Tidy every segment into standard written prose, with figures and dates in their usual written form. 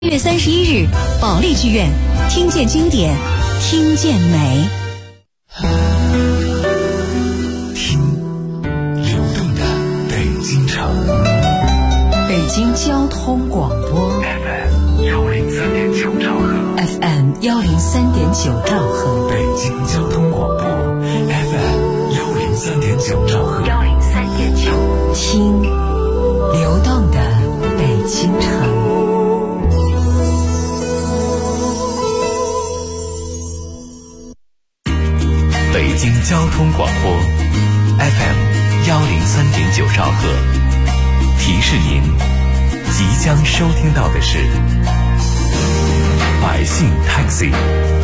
1月31日，保利剧院，听见经典，听见美。 听流动的北京城， 北京交通广播 FM 103.9兆赫 ，FM 103.9兆赫， 北京交通广播 FM 103.9兆赫 103.9，听流动的北京城。 北京交通广播 FM 103.9兆赫，提示您即将收听到的是百姓 Taxi。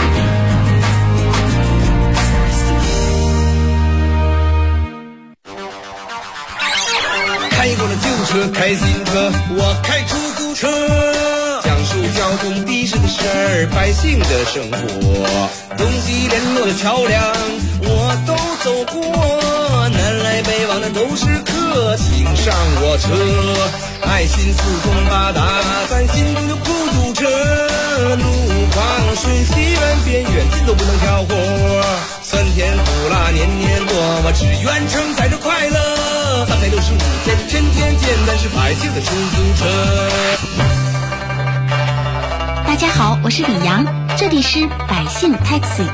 开过了旧车，开新车，我开出租车，讲述交通的士的事儿，百姓的生活，东西联络的桥梁我都走过，南来北往的都是客，请上我车，爱心四通八达，咱心中就不堵车，路况瞬息万变，远近都不能挑活，酸甜苦辣年年过，我只愿承载着快乐，365天天天见，但是百姓的出租车。 大家好，我是李阳，这里是百姓 Taxi。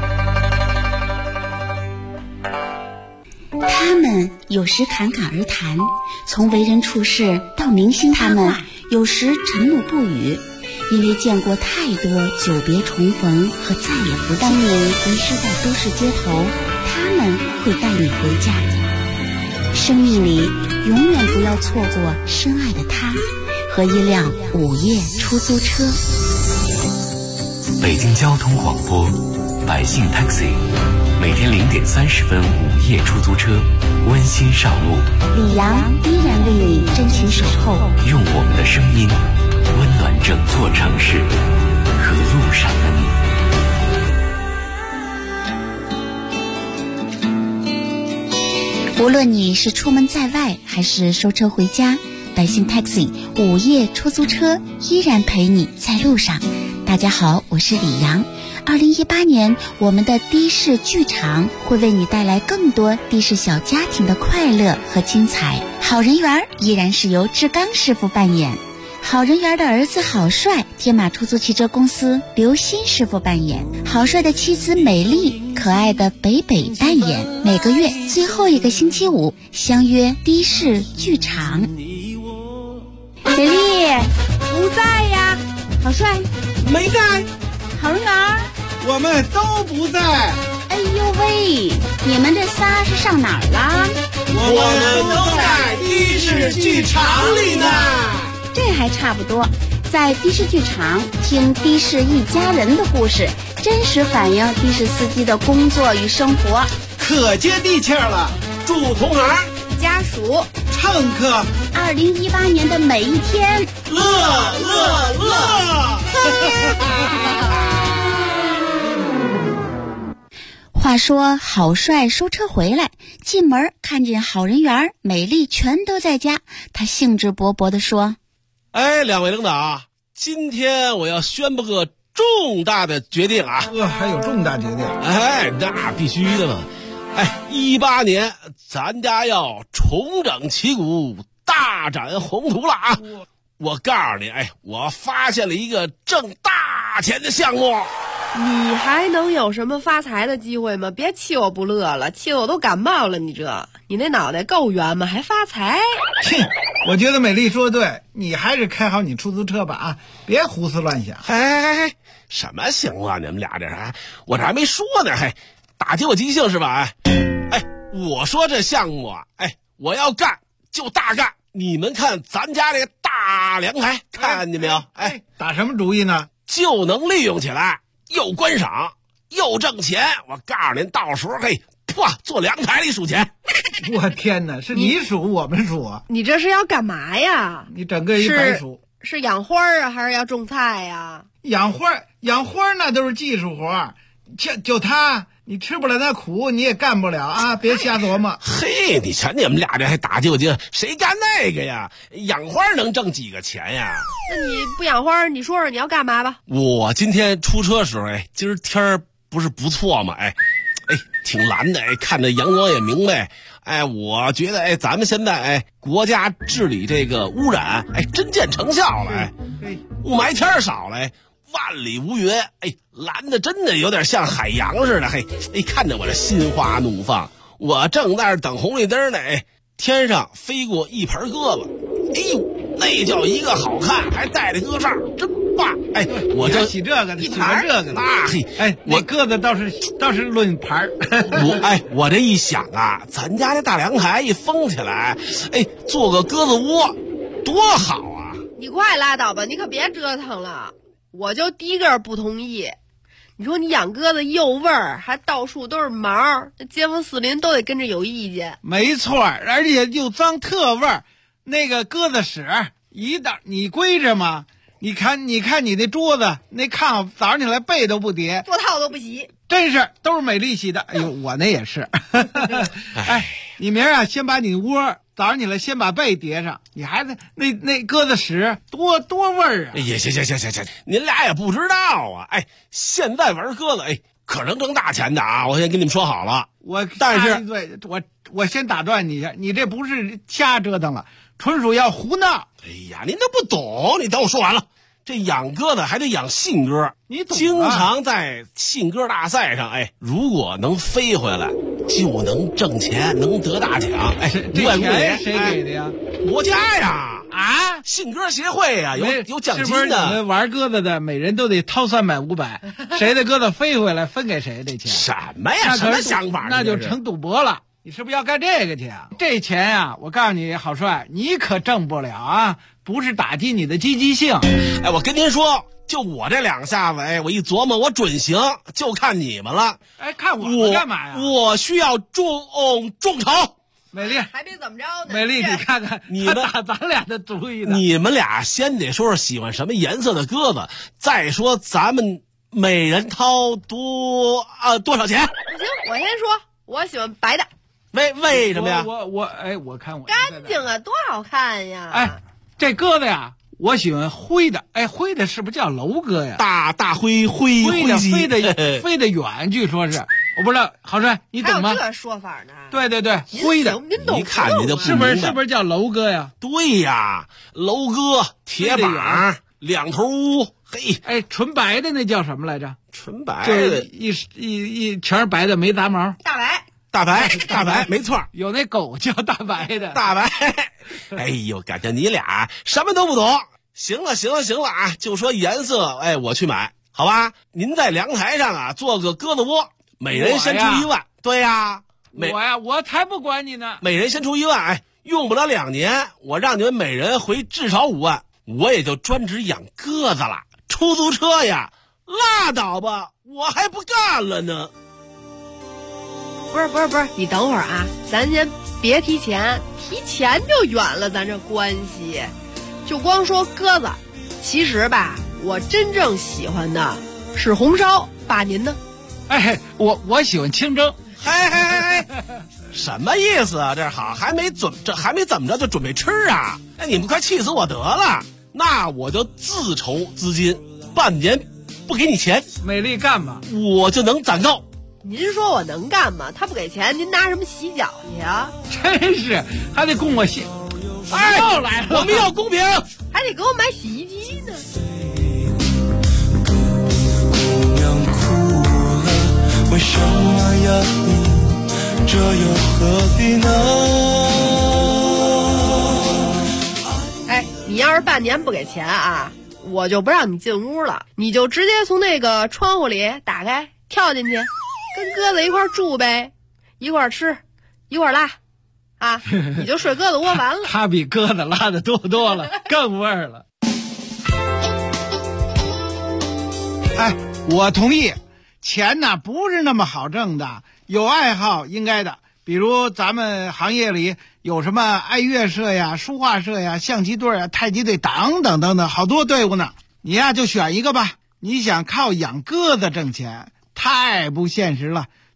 他们有时侃侃而谈，从为人处事到明星他们有时沉默不语，因为见过太多久别重逢和再也不当你迷失在都市街头，他们会带你回家。生命里永远不要错过深爱的他和一辆午夜出租车。 北京交通广播百姓 Taxi， 每天0点30分午夜出租车温馨上路， 李阳依然为你真情守候， 用我们的声音温暖整座城市和路上的你。 无论你是出门在外还是收车回家，百姓 Taxi 午夜出租车依然陪你在路上。大家好，我是李阳。2018年，我们的的士剧场会为你带来更多的士小家庭的快乐和精彩。好人缘依然是由志刚师傅扮演，好人缘的儿子郝帅，天马出租汽车公司刘鑫师傅扮演，郝帅的妻子美丽，可爱的北北扮演。每个月最后一个星期五相约的士剧场。美丽不在呀， 郝帅没在， 好人缘我们都不在。 哎呦喂，你们这仨是上哪儿了？ 我们都在的士剧场里呢。 这还差不多，在的士剧场听的士一家人的故事，真实反映的士司机的工作与生活， 可接地气了。祝同行、 家属、 乘客 2018年的每一天乐乐乐。 话说郝帅收车回来，进门看见好人缘、美丽全都在家，他兴致勃勃地说： 哎，两位领导，今天我要宣布个重大的决定啊！ 还有重大决定？ 哎，那必须的嘛！哎，18年咱家要重整旗鼓，大展宏图了啊！我告诉你，哎，我发现了一个挣大钱的项目。 你还能有什么发财的机会吗？别气我不乐了，气得我都感冒了。你那脑袋够圆吗？还发财？ 我觉得美丽说对，你还是开好你出租车吧啊，别胡思乱想。 哎，什么情况？你们俩这还我这还没说呢，还打击我机性是吧？哎，我说这项目啊，哎，我要干就大干。你们看咱家这个大凉台，看见没有？哎， 打什么主意呢？ 就能利用起来，又观赏又挣钱。我告诉您，到时候嘿，哇，坐凉台里数钱。 我天哪，是你数我们数啊？ 你这是要干嘛呀？ 你整个一白数。 是养花啊，还是要种菜呀？ 养花那都是技术活，就他， 你吃不了那苦，你也干不了啊！别瞎琢磨。 嘿，你瞧你们俩这还打究竟，谁干那个呀？养花能挣几个钱呀？ 那你不养花，你说说你要干嘛吧？ 我今天出车时候，今儿天儿不是不错吗？挺蓝的，看着阳光也明媚。我觉得咱们现在国家治理这个污染真见成效了。雾霾天少了，万里无云，蓝的真的有点像海洋似的。看着我这心花怒放。我正在那等红绿灯呢，天上飞过一盘鸽子，那叫一个好看，还带着鸽哨，真棒！我就喜这个的，喜欢这个的。我鸽子倒是论盘我这一想啊，咱家这大凉台一封起来，做个鸽子窝，多好啊！ 你快拉倒吧，你可别折腾了。我就第一个不同意。你说你养鸽子又味儿，还到处都是毛，街坊四邻都得跟着有意见。 没错，而且又脏特味儿。那个鸽子屎一道你归着吗？你看你那桌子那炕早上起来被都不叠， 做套都不洗， 真是都是美丽洗的。我那也是。你明儿啊，先把你窝早上起来先把被叠上，你孩子那鸽子屎多味儿啊！ 行，您俩也不知道啊！现在玩鸽子可能挣大钱的啊！我先跟你们说好了。但是我先打断你一下，你这不是瞎折腾了，纯属要胡闹。 您都不懂，你等我说完了。这养鸽子还得养信鸽， 你懂啊？ 经常在信鸽大赛上，如果能飞回来，就能挣钱，能得大奖。 这钱谁给的呀？ 国家呀！ 啊， 信鸽协会呀，有奖金的。 是不是你们玩鸽子的，每人都得掏300、500，谁的鸽子飞回来分给谁这钱？ 什么呀？什么想法？ 那就成赌博了。你是不是要干这个去啊？这钱啊，我告诉你，郝帅，你可挣不了啊！不是打击你的积极性。 我跟您说，就我这2下子，我一琢磨，我准行，就看你们了。 看我干嘛呀？ 我需要众筹。 美丽还没怎么着呢。 美丽，你看看， 你们打咱俩的主意呢。 你们俩先得说说喜欢什么颜色的鸽子，再说咱们每人掏多少钱。 不行，我先说，我喜欢白的。 为什么呀？ 我看我干净啊，多好看呀！ 这鸽子呀，我喜欢灰的。灰的是不是叫楼鸽呀？ 大灰的飞得远，据说是。我不知道，郝帅你懂吗？ 还有这说法呢？ 对，灰的。 您懂？ 一看你就是不是叫楼鸽呀？ 对呀，楼鸽铁板2头乌。 纯白的那叫什么来着？ 纯白的， 一全是白的，没杂毛。 大白，没错， 有那狗叫大白的。 大白，感觉你俩什么都不懂。行了啊，就说颜色，我去买，好吧？您在凉台上啊做个鸽子窝，每人先出1万。对呀， 我才不管你呢。 每人先出1万，用不了2年，我让你们每人回至少5万，我也就专职养鸽子了。出租车呀，拉倒吧，我还不干了呢。 不是，你等会儿啊，咱先别提钱就远了，咱这关系。就光说鸽子，其实吧，我真正喜欢的是红烧。爸，您呢？ 我喜欢清蒸。 什么意思啊？这好，还没怎么着就准备吃啊？你们快气死我得了！那我就自筹资金，半年不给你钱， 美丽干嘛？ 我就能攒够。 您说我能干嘛？他不给钱，您拿什么洗脚去啊？ 真是，还得供我洗。又来了， 我们要公平， 还得给我买洗衣机呢。 姑娘哭了，为什么呀你？这又何必呢？ 你要是半年不给钱啊，我就不让你进屋了，你就直接从那个窗户里打开跳进去。跟鸽子一块住呗，一块吃，一块拉，啊，你就睡鸽子窝完了。 他比鸽子拉的多了，更味儿了。我同意，钱呢不是那么好挣的，有爱好应该的。比如咱们行业里有什么爱乐社呀、书画社呀、象棋队呀、太极队等等好多队伍呢。你呀就选一个吧。你想靠养鸽子挣钱太不现实了，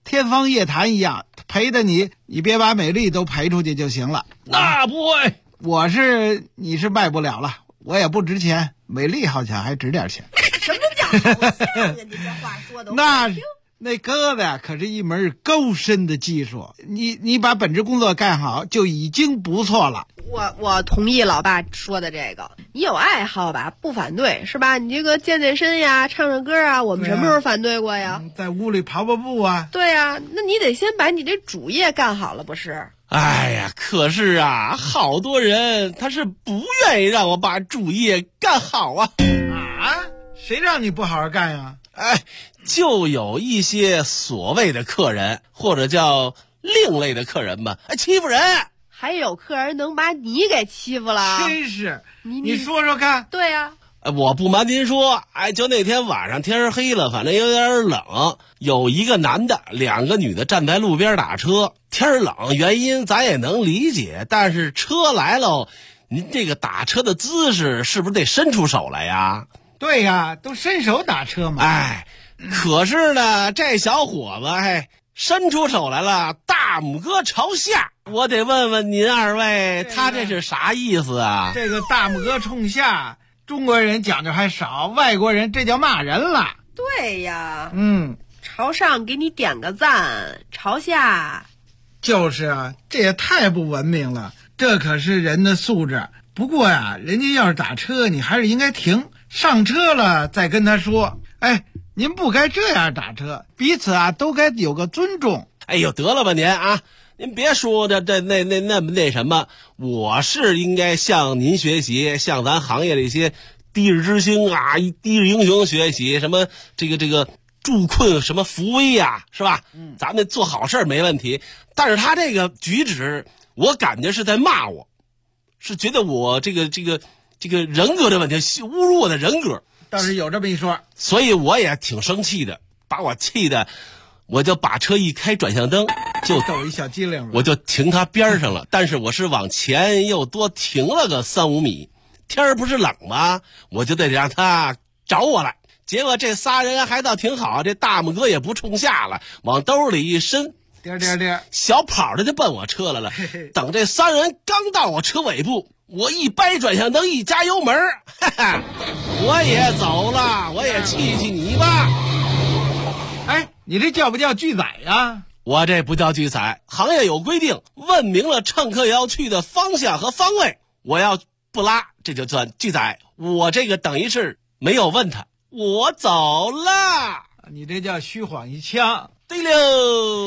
天方夜谭一样，陪着你别把美丽都陪出去就行了。 那不会， 你是卖不了了，我也不值钱，美丽好像还值点钱。 什么叫好像啊？你这话说的那鸽子呀，可是一门高深的技术，你把本职工作干好就已经不错了。 我同意老爸说的这个，你有爱好吧，不反对是吧？你这个健身呀，唱唱歌啊，我们什么时候反对过呀？ 在屋里跑步啊。 对呀，那你得先把你这主业干好了，不是？ 哎呀，可是啊，好多人他是不愿意让我把主业干好啊。 谁让你不好好干呀？ 就有一些所谓的客人，或者叫另类的客人吧，欺负人。 还有客人能把你给欺负了？ 真是，你说说看。 对呀。 我不瞒您说，就那天晚上天黑了，反正有点冷，有一个男的2个女的站在路边打车。天冷原因咱也能理解，但是车来了，您这个打车的姿势是不是得伸出手来呀？ 对呀，都伸手打车嘛。 可是呢，这小伙子伸出手来了，大拇哥朝下。我得问问您二位，他这是啥意思啊？ 这个大拇哥冲下，中国人讲究还少，外国人这叫骂人了。 对呀。 朝上给你点个赞，朝下就是啊，这也太不文明了，这可是人的素质。不过呀，人家要是打车，你还是应该停，上车了再跟他说，您不该这样打车，彼此啊都该有个尊重。 哎呦，得了吧您啊，您别说的那什么，我是应该向您学习，向咱行业的一些低日之星啊、低日英雄学习，什么这个助困什么扶危呀，是吧？咱们做好事没问题，但是他这个举止，我感觉是在骂我，是觉得我这个人格的问题，侮辱我的人格。 倒是有这么一说， 所以我也挺生气的，把我气的，我就把车一开转向灯，就抖一小机灵， 我就停他边上了。但是我是往前又多停了个3-5米，天儿不是冷吗？我就得让他找我来。结果这仨人还倒挺好，这大拇哥也不冲下了，往兜里一伸，小跑的就奔我车来了。等这3人刚到我车尾部，我一掰转向灯，一加油门，我也走了，我也气你吧。 你这叫不叫拒载呀？ 我这不叫拒载，行业有规定，问明了乘客要去的方向和方位，我要不拉，这就算拒载。我这个等于是没有问他，我走了。 你这叫虚晃一枪。 对喽。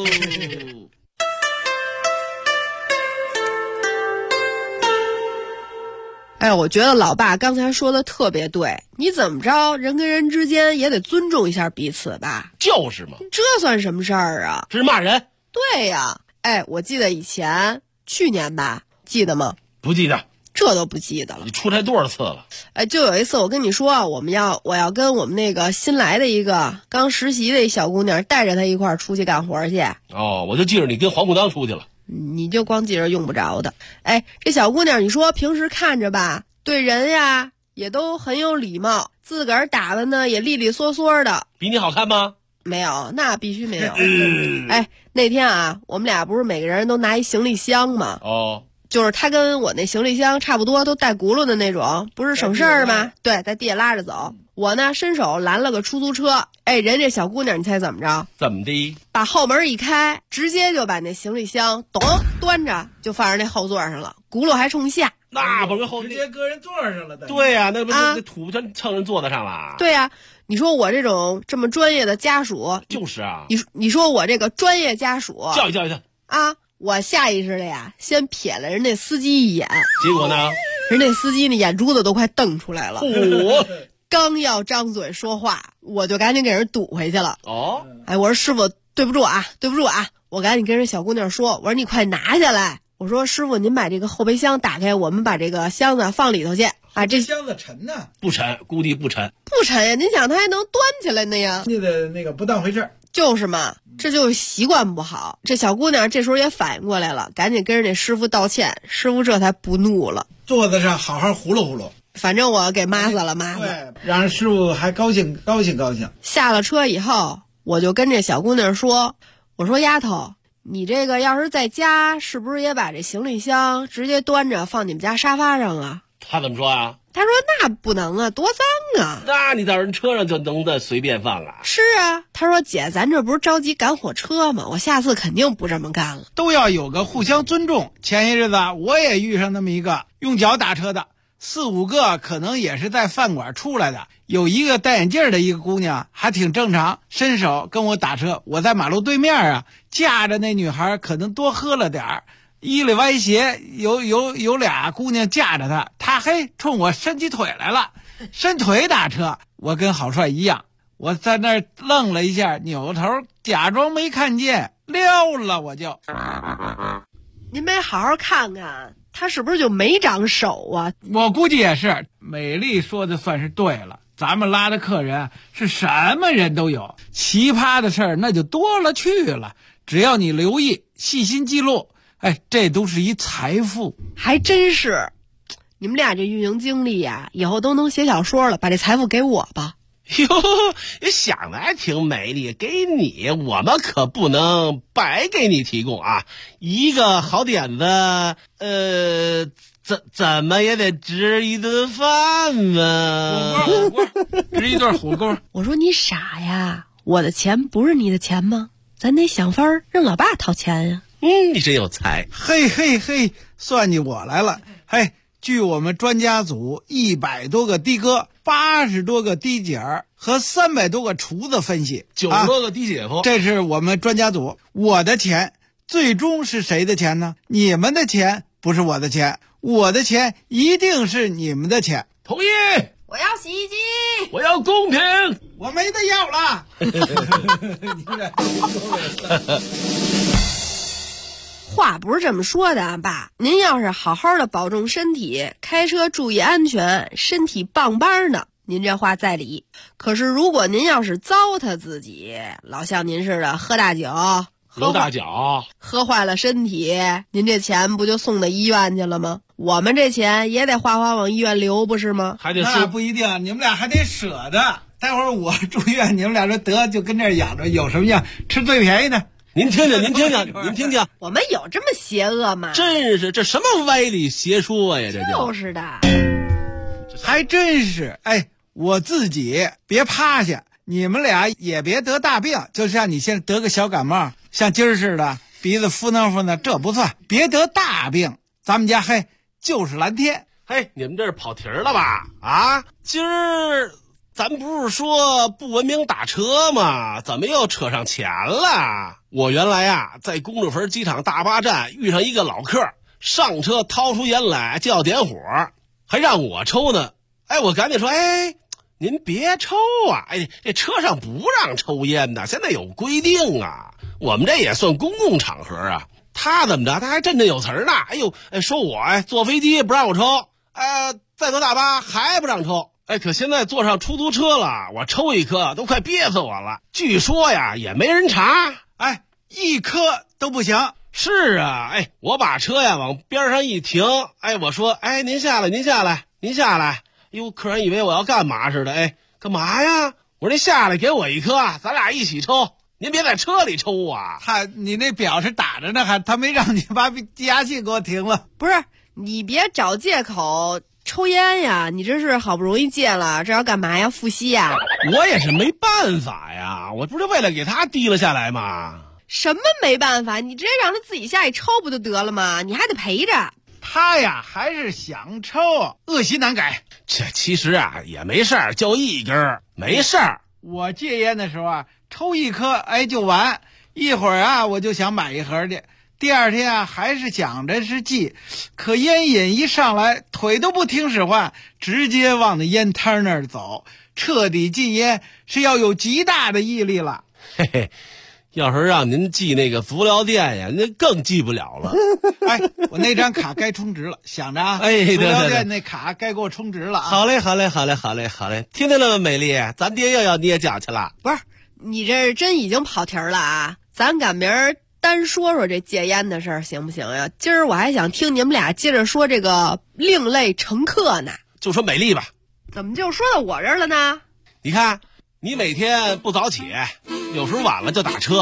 我觉得老爸刚才说的特别对，你怎么着，人跟人之间也得尊重一下彼此吧。 就是嘛， 这算什么事儿啊？ 这是骂人。 对呀，我记得去年吧，记得吗？ 不记得。 这都不记得了。 你出差多少次了？ 就有一次我跟你说，我要跟我们那个新来的一个刚实习的一小姑娘，带着她一块儿出去干活去。 我就记着你跟黄裤裆出去了。 你就光记着用不着的。这小姑娘，你说平时看着吧，对人呀也都很有礼貌，自个儿打扮呢也利利索索的。 比你好看吗？ 没有，那必须没有。那天啊，我们俩不是每个人都拿一行李箱吗？就是他跟我那行李箱差不多，都带轱辘的那种，不是省事儿吗？对，在地下拉着走。我呢伸手拦了个出租车，人这小姑娘你猜怎么着？ 怎么的？ 把后门一开，直接就把那行李箱端着就放在那后座上了，轱辘还冲下。 那不是直接搁人座上了。 对呀，那不是那土真蹭人座子上了。 对呀，你说我这么专业的家属， 就是啊。 你说我这个专业家属， 教育啊！我下意识的呀，先瞥了人那司机一眼， 结果呢， 人那司机那眼珠子都快瞪出来了。刚要张嘴说话，我就赶紧给人堵回去了。我说师傅，对不住啊，我赶紧跟人小姑娘说，我说你快拿下来。我说师傅，您把这个后备箱打开，我们把这个箱子放里头去。这箱子沉呢？ 不沉，估计不沉。 不沉呀，您想它还能端起来呢呀？ 你的那个不当回事。 就是嘛，这就是习惯不好。这小姑娘这时候也反应过来了，赶紧跟人家师傅道歉，师傅这才不怒了， 座子上好好呼噜呼噜。 反正我给骂死了。 对，让人师傅还高兴。 下了车以后，我就跟这小姑娘说， 我说丫头，你这个要是在家，是不是也把这行李箱直接端着放你们家沙发上啊？ 他怎么说啊？ 他说那不能啊，多脏啊。 那你到人车上就能的随便放啊？ 是啊，他说姐，咱这不是着急赶火车吗？我下次肯定不这么干了。 都要有个互相尊重。前些日子我也遇上那么一个用脚打车的，4、5个可能也是在饭馆出来的。有一个戴眼镜的一个姑娘还挺正常，伸手跟我打车。我在马路对面啊，架着那女孩可能多喝了点儿，衣里歪斜，有俩姑娘架着她冲我伸起腿来了，伸腿打车。我跟郝帅一样，我在那儿愣了一下，扭头假装没看见，溜了我就。 您没好好看看，他是不是就没长手啊？ 我估计也是。美丽说的算是对了，咱们拉的客人是什么人都有，奇葩的事儿那就多了去了。只要你留意，细心记录，这都是一财富。 还真是，你们俩这运营经历呀，以后都能写小说了。把这财富给我吧。 哟，你想的还挺美丽，给你，我们可不能白给你提供啊！一个好点子，怎么也得值一顿饭嘛。 火锅，值一顿火锅。 我说你傻呀，我的钱不是你的钱吗？咱得想法儿让老爸掏钱呀。 你真有才。 嘿，算计我来了。据我们专家组100多个的哥、80多个的姐儿和300多个厨子分析 ，90多个的姐夫， 这是我们专家组。我的钱最终是谁的钱呢？你们的钱不是我的钱，我的钱一定是你们的钱。 同意。 我要洗衣机， 我要公平， 我没得要了。 话不是这么说的啊，爸，您要是好好的保重身体，开车注意安全，身体棒棒的，您这话在理。可是如果您要是糟蹋自己，老像您似的喝大酒， 喝大脚， 喝坏了身体，您这钱不就送到医院去了吗？我们这钱也得哗哗往医院流，不是吗？ 还得那不一定，你们俩还得舍得。待会儿我住院，你们俩说得就跟这儿养着，有什么样吃最便宜的。 您听听， 我们有这么邪恶吗？ 真是，这什么歪理邪说呀？这就是的， 还真是。我自己别趴下，你们俩也别得大病，就像你现在得个小感冒，像今儿似的，鼻子敷弄，这不算。别得大病，咱们家就是蓝天。 你们这是跑题了吧？啊，今儿咱不是说不文明打车吗？怎么又扯上钱了？我原来啊在公主坟机场大巴站遇上一个老客，上车掏出烟来就要点火，还让我抽呢。我赶紧说，您别抽啊！这车上不让抽烟的，现在有规定啊。我们这也算公共场合啊。他怎么着？他还振振有词呢。说我坐飞机不让我抽，再坐大巴还不让抽。可现在坐上出租车了，我抽一颗都快憋死我了。据说呀也没人查， 一颗都不行。 是啊，我把车呀往边上一停，我说，您下来。哟，客人以为我要干嘛似的，干嘛呀？我说您下来给我一颗，咱俩一起抽。您别在车里抽啊！ 你那表是打着呢，他没让你把计压器给我停了。 不是，你别找借口抽烟呀！你这是好不容易戒了，这要干嘛呀？复吸呀？ 我也是没办法呀，我不是为了给他提了下来吗？ 什么没办法？你直接让他自己下去抽不就得了吗？你还得陪着。 他呀还是想抽，恶习难改。 这其实啊也没事儿，就一根没事儿。 我戒烟的时候啊，抽一颗就完，一会儿啊我就想买一盒去。第二天啊还是想着是戒，可烟瘾一上来，腿都不听使唤，直接往那烟摊那儿走。彻底禁烟是要有极大的毅力了。 要是让您记那个足疗店呀，那更记不了了。 我那张卡该充值了，想着啊， 足疗店那卡该给我充值了啊。 好嘞，听见了吗，美丽？咱爹又要捏脚去了。 不是，你这真已经跑题了啊！咱赶明儿单说说这戒烟的事儿，行不行呀？今儿我还想听你们俩接着说这个另类乘客呢。 就说美丽吧。 怎么就说到我这儿了呢？ 你看，你每天不早起，有时候晚了就打车，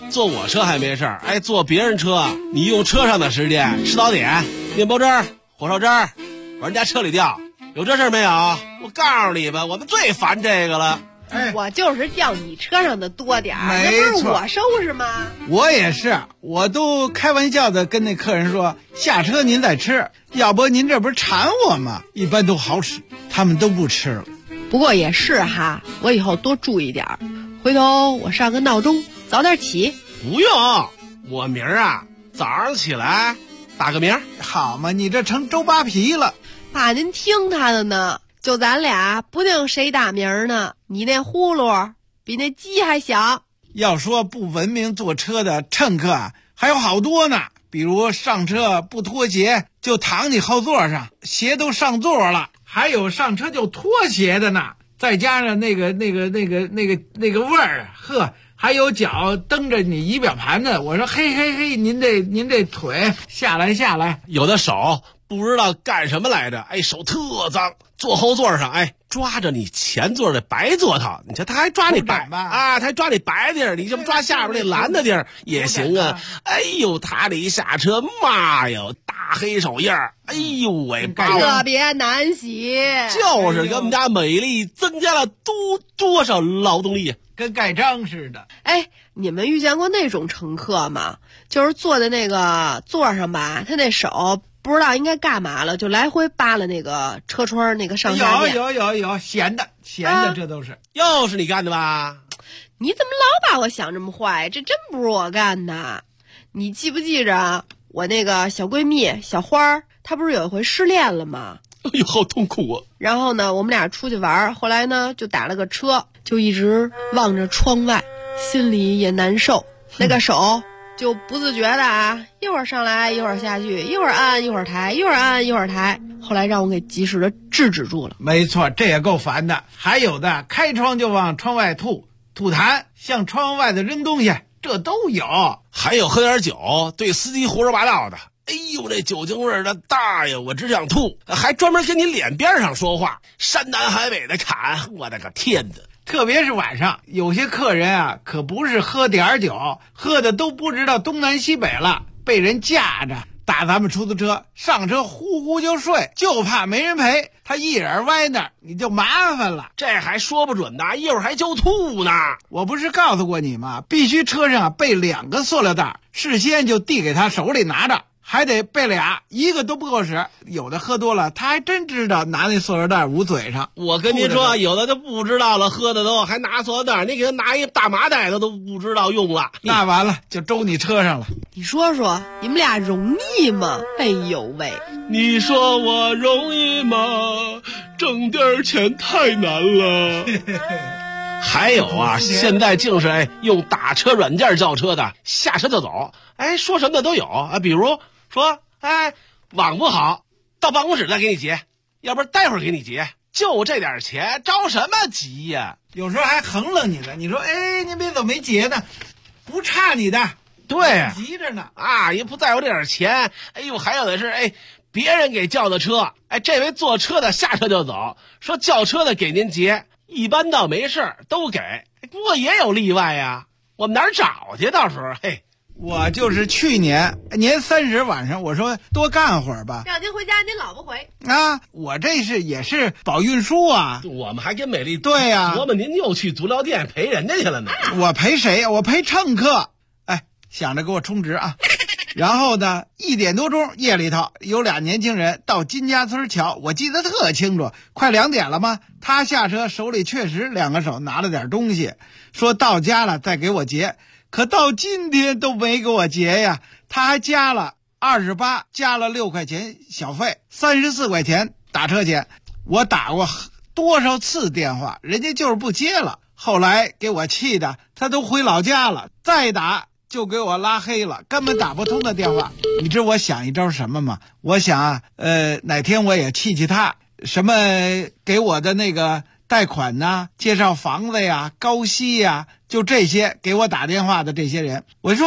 坐我车还没事儿，哎，坐别人车，你用车上的时间吃早点、面包汁儿、火烧汁儿，往人家车里掉，有这事儿没有？我告诉你吧，我们最烦这个了。 哎， 我就是掉你车上的多点儿， 没那不是错我收拾吗？ 我也是，我都开玩笑的跟那客人说，下车您再吃，要不您这不是馋我吗？一般都好使，他们都不吃了。 不过也是哈，我以后多注意点儿，回头我上个闹钟，早点起。 不用，我明儿啊早上起来打个鸣。 好嘛，你这成周扒皮了。 爸，您听他的呢，就咱俩不定谁打鸣呢。你那呼噜比那鸡还响。 要说不文明坐车的乘客啊，还有好多呢。比如上车不脱鞋就躺你后座上，鞋都上座了；还有上车就脱鞋的呢。再加上那个味儿，呵，还有脚蹬着你仪表盘呢。我说嘿，您这腿下来， 有的手不知道干什么来着，哎，手特脏，坐后座上，哎，抓着你前座的白座套，你瞧他还抓你白啊，他还抓你白地儿，你这不抓下边那蓝的地儿也行啊。哎呦，他这一下车，妈哟，大黑手印儿，哎呦喂， 特别难洗， 就是给我们家美丽增加了多少劳动力， 跟盖章似的。 哎，你们遇见过那种乘客吗？就是坐在那个座上吧，他那手不知道应该干嘛了，就来回扒拉那个车窗那个上下面。 有，闲的，这都是。 又是你干的吧？ 你怎么老把我想这么坏？这真不是我干的。你记不记着我那个小闺蜜小花，她不是有一回失恋了吗？ 哎呦，好痛苦啊！ 然后呢，我们俩出去玩，后来呢就打了个车，就一直望着窗外，心里也难受。那个手就不自觉的啊，一会儿上来，一会儿下去，一会儿按，一会儿抬，一会儿按，一会儿抬。后来让我给及时的制止住了。 没错，这也够烦的。还有的开窗就往窗外吐痰，向窗外的扔东西，这都有。 还有喝点酒，对司机胡说八道的。哎呦，那酒精味儿的大呀，我只想吐。还专门跟你脸边上说话，山南海北的侃，我的个天子！ 特别是晚上，有些客人啊，可不是喝点酒，喝的都不知道东南西北了，被人架着打咱们出租车，上车呼呼就睡，就怕没人陪，他一人歪那儿，你就麻烦了。 这还说不准呢，一会儿还就吐呢。 我不是告诉过你吗？必须车上备2个塑料袋，事先就递给他手里拿着。还得备俩，一个都不够使。有的喝多了，他还真知道拿那塑料袋捂嘴上。 我跟您说，有的就不知道了，喝的都还拿塑料袋，你给他拿一大麻袋，他都不知道用了。 那完了，就周你车上了。 你说说，你们俩容易吗？哎呦喂！ 你说我容易吗？挣点钱太难了。还有啊，现在竟是用打车软件叫车的，下车就走，说什么的都有啊。比如说，网不好，到办公室再给你结，要不然待会儿给你结，就这点钱，着什么急呀？ 有时候还横了你呢。你说，您别走，没结呢，不差你的， 对， 急着呢啊，也不在乎这点钱。哎呦，还有的是，别人给叫的车，这位坐车的下车就走，说叫车的给您结。一般倒没事都给，不过也有例外呀。我们哪儿找去？到时候我就是去年年30晚上，我说多干会儿吧， 让您回家，您老不回啊。我这是也是保运输啊。 我们还跟美丽对呀， 琢磨您又去足疗店陪人家去了呢。 我陪谁呀？我陪乘客。想着给我充值啊。然后呢，1点多钟夜里头有俩年轻人到金家村桥，我记得特清楚，快2点了吗？他下车手里确实2个手拿了点东西，说到家了再给我结，可到今天都没给我结呀。他还加了28，加了6块钱小费，34块钱打车钱。我打过多少次电话，人家就是不接了。后来给我气的，他都回老家了，再打就给我拉黑了，根本打不通的电话。你知我想一招什么吗？我想哪天我也气他，什么给我的那个贷款呐，介绍房子呀，高息呀，就这些给我打电话的这些人，我说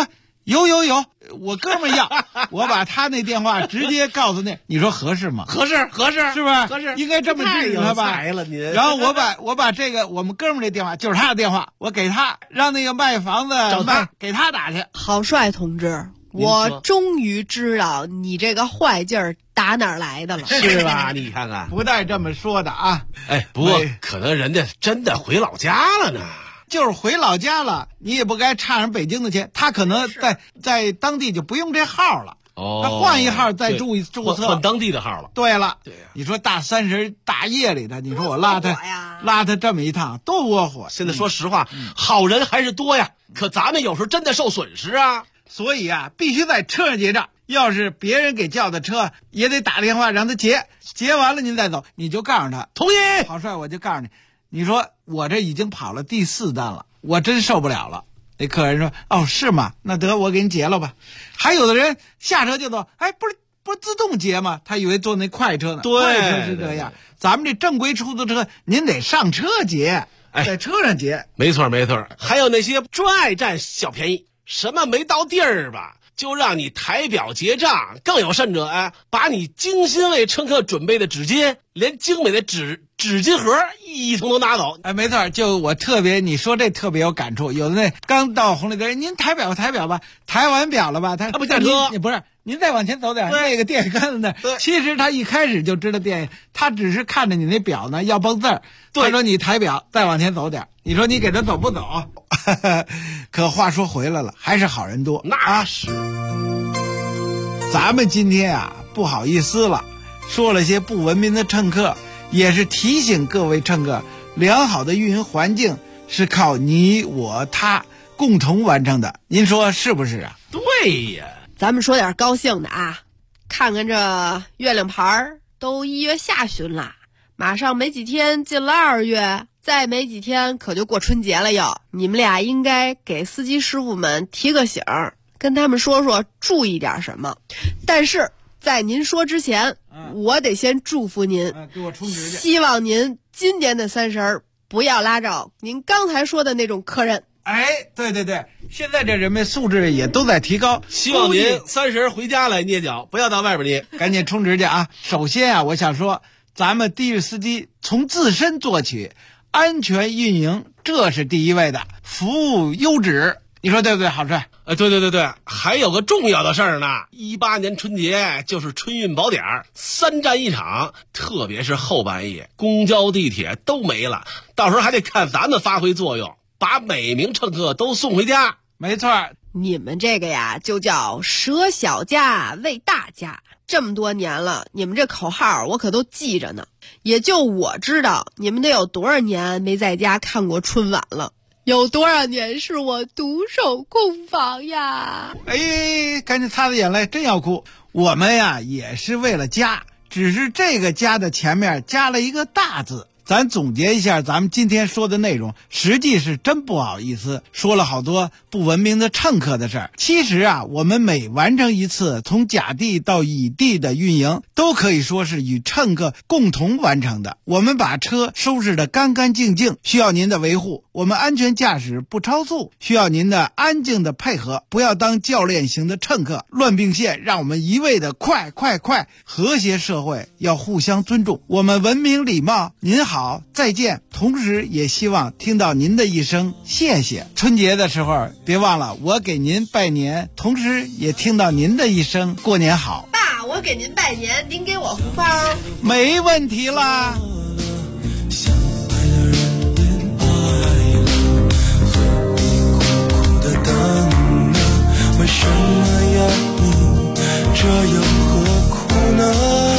有，我哥们儿要，我把他那电话直接告诉你说合适吗？ 合适， 是不是？合适，应该这么治理他吧？ 太有才了您。 然后我把这个我们哥们儿这电话就是他的电话，我给他，让那个卖房子给他打去。 郝帅同志，我终于知道你这个坏劲儿打哪儿来的了， 是吧？你看看， 不带这么说的啊。 哎，不过可能人家真的回老家了呢。 就是回老家了，你也不该差人北京的钱。他可能在当地就不用这号了，他换一号再注册， 换当地的号了。 对了，你说大30大夜里的，你说我拉他这么一趟，多窝火。 现在说实话，好人还是多呀，可咱们有时候真的受损失啊。 所以啊，必须在车上结账。要是别人给叫的车，也得打电话让他结完了您再走，你就告诉他同意。 郝帅，我就告诉你。你说我这已经跑了第4单了，我真受不了了。那客人说：“哦，是吗？那得我给你结了吧。”还有的人下车就走，哎，不是自动结吗？他以为坐那快车呢。 对， 快车是这样。咱们这正规出租车，您得上车结，在车上结。 没错。还有那些专爱占小便宜，什么没到地儿吧，就让你抬表结账。更有甚者，把你精心为乘客准备的纸巾，连精美的纸巾盒一通都拿走。 哎，没错，就我你说这特别有感触。有的那刚到红绿灯，您抬表吧，抬完表了吧，他不下车， 不是，您再往前走点，那个电线杆子那儿，其实他一开始就知道他只是看着你那表呢要蹦字儿。他说你抬表，再往前走点，你说你给他走不走？可话说回来了，还是好人多。 那是， 咱们今天啊不好意思了，说了些不文明的乘客。也是提醒各位乘客，良好的运营环境是靠你我他共同完成的，您说是不是啊？ 对呀， 咱们说点高兴的啊，看看这月亮牌都1月下旬了，马上没几天进了2月，再没几天可就过春节了哟。你们俩应该给司机师傅们提个醒，跟他们说注意点什么。但是在您说之前，我得先祝福您， 给我充值去。 希望您今年的30不要拉着您刚才说的那种客人。 哎，对，现在这人们素质也都在提高， 希望您30回家来捏脚，不要到外边捏， 赶紧充值去啊！首先啊，我想说，咱们的士司机从自身做起，安全运营这是第一位的，服务优质。你说对不对，郝帅？ 对，还有个重要的事儿呢。18年春节就是春运宝点，3站1场，特别是后半夜，公交地铁都没了，到时候还得看咱们发挥作用，把每名乘客都送回家。 没错， 你们这个呀就叫舍小家为大家。这么多年了，你们这口号我可都记着呢，也就我知道你们得有多少年没在家看过春晚了，有多少年是我独守空房呀？ 哎，赶紧擦擦眼泪，真要哭。我们呀也是为了家，只是这个家的前面加了一个大字。咱总结一下咱们今天说的内容，实际是真不好意思，说了好多不文明的乘客的事儿。其实啊，我们每完成一次从甲地到乙地的运营，都可以说是与乘客共同完成的。我们把车收拾得干干净净，需要您的维护；我们安全驾驶不超速，需要您的安静的配合。不要当教练型的乘客，乱并线，让我们一味的快。和谐社会要互相尊重，我们文明礼貌。您好，再见。同时也希望听到您的一声谢谢。春节的时候别忘了我给您拜年，同时也听到您的一声过年好。 爸，我给您拜年，您给我红包。 没问题啦。 相爱的人恋爱了，何必苦苦的等呢？为什么要你这又何苦呢？